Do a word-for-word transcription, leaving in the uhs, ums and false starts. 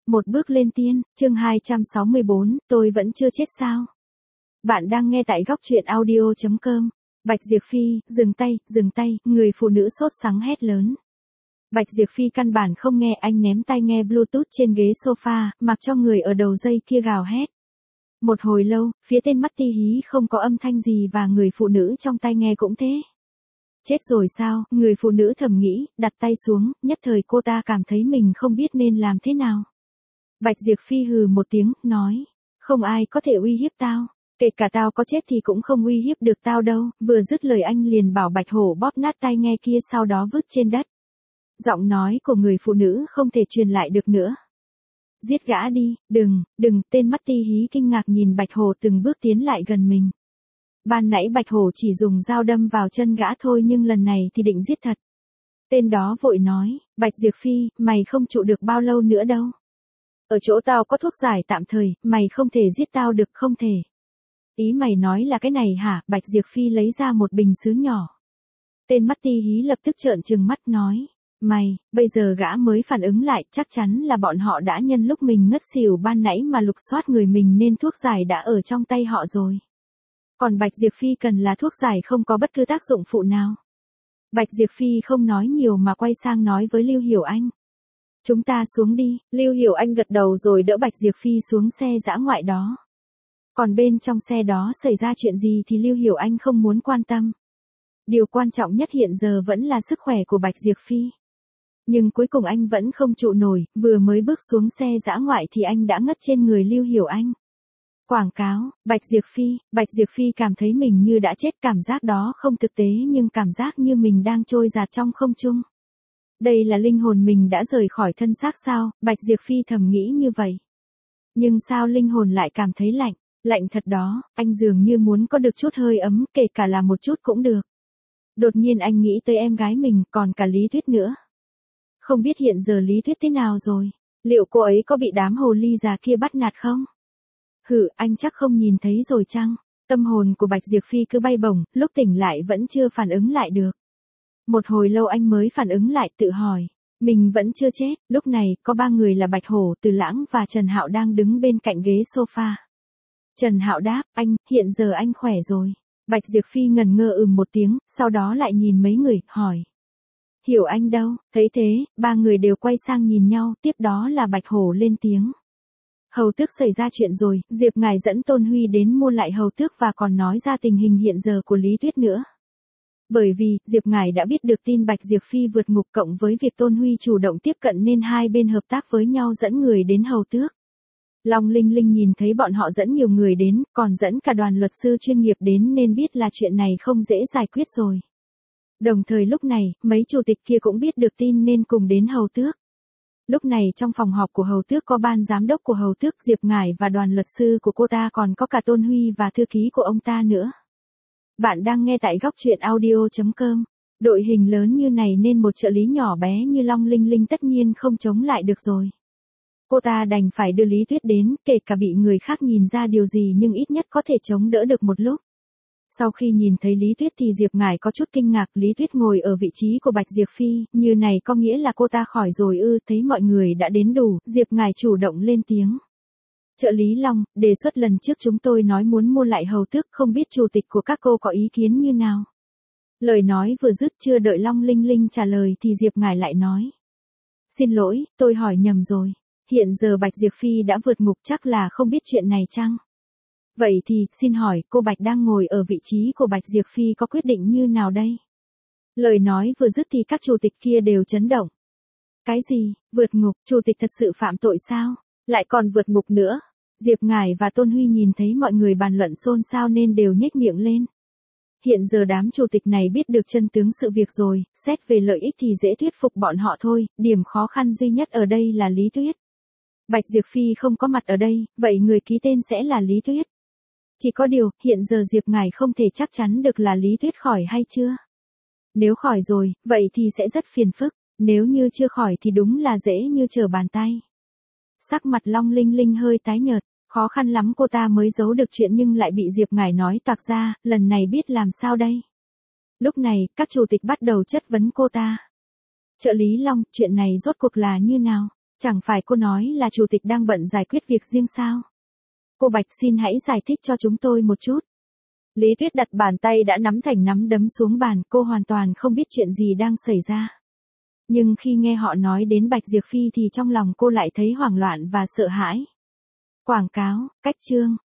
Một bước lên tiên, chương hai trăm sáu mươi bốn, tôi vẫn chưa chết sao? Bạn đang nghe tại góc truyện audio chấm com. Bạch Diệp Phi, dừng tay, dừng tay, người phụ nữ sốt sắng hét lớn. Bạch Diệp Phi căn bản không nghe, anh ném tai nghe Bluetooth trên ghế sofa, mặc cho người ở đầu dây kia gào hét. Một hồi lâu, phía tên mắt ti hí không có âm thanh gì và người phụ nữ trong tai nghe cũng thế. Chết rồi sao, người phụ nữ thầm nghĩ, đặt tay xuống, nhất thời cô ta cảm thấy mình không biết nên làm thế nào. Bạch Diệp Phi hừ một tiếng, nói, không ai có thể uy hiếp tao, kể cả tao có chết thì cũng không uy hiếp được tao đâu, vừa dứt lời anh liền bảo Bạch Hổ bóp nát tai nghe kia sau đó vứt trên đất. Giọng nói của người phụ nữ không thể truyền lại được nữa. Giết gã đi, đừng, đừng, tên mắt ti hí kinh ngạc nhìn Bạch Hổ từng bước tiến lại gần mình. Ban nãy Bạch Hổ chỉ dùng dao đâm vào chân gã thôi nhưng lần này thì định giết thật. Tên đó vội nói, Bạch Diệp Phi, mày không trụ được bao lâu nữa đâu. Ở chỗ tao có thuốc giải tạm thời, mày không thể giết tao được, không thể. Ý mày nói là cái này hả? Bạch Diệp Phi lấy ra một bình sứ nhỏ. Tên mắt ti hí lập tức trợn trừng mắt nói, mày, bây giờ gã mới phản ứng lại, chắc chắn là bọn họ đã nhân lúc mình ngất xỉu ban nãy mà lục soát người mình nên thuốc giải đã ở trong tay họ rồi. Còn Bạch Diệp Phi cần là thuốc giải không có bất cứ tác dụng phụ nào. Bạch Diệp Phi không nói nhiều mà quay sang nói với Lưu Hiểu Anh. Chúng ta xuống đi, Lưu Hiểu Anh gật đầu rồi đỡ Bạch Diệp Phi xuống xe dã ngoại đó. Còn bên trong xe đó xảy ra chuyện gì thì Lưu Hiểu Anh không muốn quan tâm. Điều quan trọng nhất hiện giờ vẫn là sức khỏe của Bạch Diệp Phi. Nhưng cuối cùng anh vẫn không trụ nổi, vừa mới bước xuống xe dã ngoại thì anh đã ngất trên người Lưu Hiểu Anh. Quảng cáo, Bạch Diệp Phi, Bạch Diệp Phi cảm thấy mình như đã chết, cảm giác đó không thực tế nhưng cảm giác như mình đang trôi dạt trong không trung. Đây là linh hồn mình đã rời khỏi thân xác sao, Bạch Diệp Phi thầm nghĩ như vậy. Nhưng sao linh hồn lại cảm thấy lạnh, lạnh thật đó, anh dường như muốn có được chút hơi ấm, kể cả là một chút cũng được. Đột nhiên anh nghĩ tới em gái mình, còn cả Lý Tuyết nữa. Không biết hiện giờ Lý Tuyết thế nào rồi, liệu cô ấy có bị đám hồ ly già kia bắt nạt không? Hử, anh chắc không nhìn thấy rồi chăng? Tâm hồn của Bạch Diệp Phi cứ bay bổng, lúc tỉnh lại vẫn chưa phản ứng lại được. Một hồi lâu anh mới phản ứng lại, tự hỏi, mình vẫn chưa chết. Lúc này, có ba người là Bạch Hổ, Từ Lãng và Trần Hạo đang đứng bên cạnh ghế sofa. Trần Hạo đáp, anh, hiện giờ anh khỏe rồi. Bạch Diệp Phi ngần ngơ ừm một tiếng, sau đó lại nhìn mấy người, hỏi. Hiểu Anh đâu? Thấy thế, ba người đều quay sang nhìn nhau, tiếp đó là Bạch Hổ lên tiếng. Hầu tước xảy ra chuyện rồi, Diệp ngài dẫn Tôn Huy đến mua lại hầu tước và còn nói ra tình hình hiện giờ của Lý Tuyết nữa. Bởi vì, Diệp ngài đã biết được tin Bạch Diệp Phi vượt ngục cộng với việc Tôn Huy chủ động tiếp cận nên hai bên hợp tác với nhau dẫn người đến hầu tước. Long Linh Linh nhìn thấy bọn họ dẫn nhiều người đến, còn dẫn cả đoàn luật sư chuyên nghiệp đến nên biết là chuyện này không dễ giải quyết rồi. Đồng thời lúc này, mấy chủ tịch kia cũng biết được tin nên cùng đến hầu tước. Lúc này trong phòng họp của hầu tước có ban giám đốc của hầu tước Diệp ngài và đoàn luật sư của cô ta, còn có cả Tôn Huy và thư ký của ông ta nữa. Bạn đang nghe tại góc truyện audio chấm com. Đội hình lớn như này nên một trợ lý nhỏ bé như Long Linh Linh tất nhiên không chống lại được rồi. Cô ta đành phải đưa Lý Tuyết đến, kể cả bị người khác nhìn ra điều gì nhưng ít nhất có thể chống đỡ được một lúc. Sau khi nhìn thấy Lý Tuyết thì Diệp ngài có chút kinh ngạc. Lý Tuyết ngồi ở vị trí của Bạch Diệp Phi, như này có nghĩa là cô ta khỏi rồi ư? Thấy mọi người đã đến đủ, Diệp ngài chủ động lên tiếng. Trợ lý Long, đề xuất lần trước chúng tôi nói muốn mua lại hầu tước, không biết chủ tịch của các cô có ý kiến như nào? Lời nói vừa dứt chưa đợi Long Linh Linh trả lời thì Diệp ngài lại nói. Xin lỗi, tôi hỏi nhầm rồi. Hiện giờ Bạch Diệp Phi đã vượt ngục, chắc là không biết chuyện này chăng? Vậy thì, xin hỏi, cô Bạch đang ngồi ở vị trí của Bạch Diệp Phi có quyết định như nào đây? Lời nói vừa dứt thì các chủ tịch kia đều chấn động. Cái gì, vượt ngục, chủ tịch thật sự phạm tội sao? Lại còn vượt ngục nữa? Diệp ngài và Tôn Huy nhìn thấy mọi người bàn luận xôn xao nên đều nhếch miệng lên. Hiện giờ đám chủ tịch này biết được chân tướng sự việc rồi, xét về lợi ích thì dễ thuyết phục bọn họ thôi, điểm khó khăn duy nhất ở đây là Lý Tuyết. Bạch Diệp Phi không có mặt ở đây, vậy người ký tên sẽ là Lý Tuyết. Chỉ có điều, hiện giờ Diệp ngài không thể chắc chắn được là Lý Tuyết khỏi hay chưa. Nếu khỏi rồi, vậy thì sẽ rất phiền phức, nếu như chưa khỏi thì đúng là dễ như trở bàn tay. Sắc mặt Long Linh Linh hơi tái nhợt, khó khăn lắm cô ta mới giấu được chuyện nhưng lại bị Diệp ngài nói toạc ra, lần này biết làm sao đây. Lúc này, các chủ tịch bắt đầu chất vấn cô ta. Trợ lý Long, chuyện này rốt cuộc là như nào? Chẳng phải cô nói là chủ tịch đang bận giải quyết việc riêng sao? Cô Bạch xin hãy giải thích cho chúng tôi một chút. Lý Tuyết đặt bàn tay đã nắm thành nắm đấm xuống bàn, cô hoàn toàn không biết chuyện gì đang xảy ra. Nhưng khi nghe họ nói đến Bạch Diệp Phi thì trong lòng cô lại thấy hoảng loạn và sợ hãi. Quảng cáo, cách chương.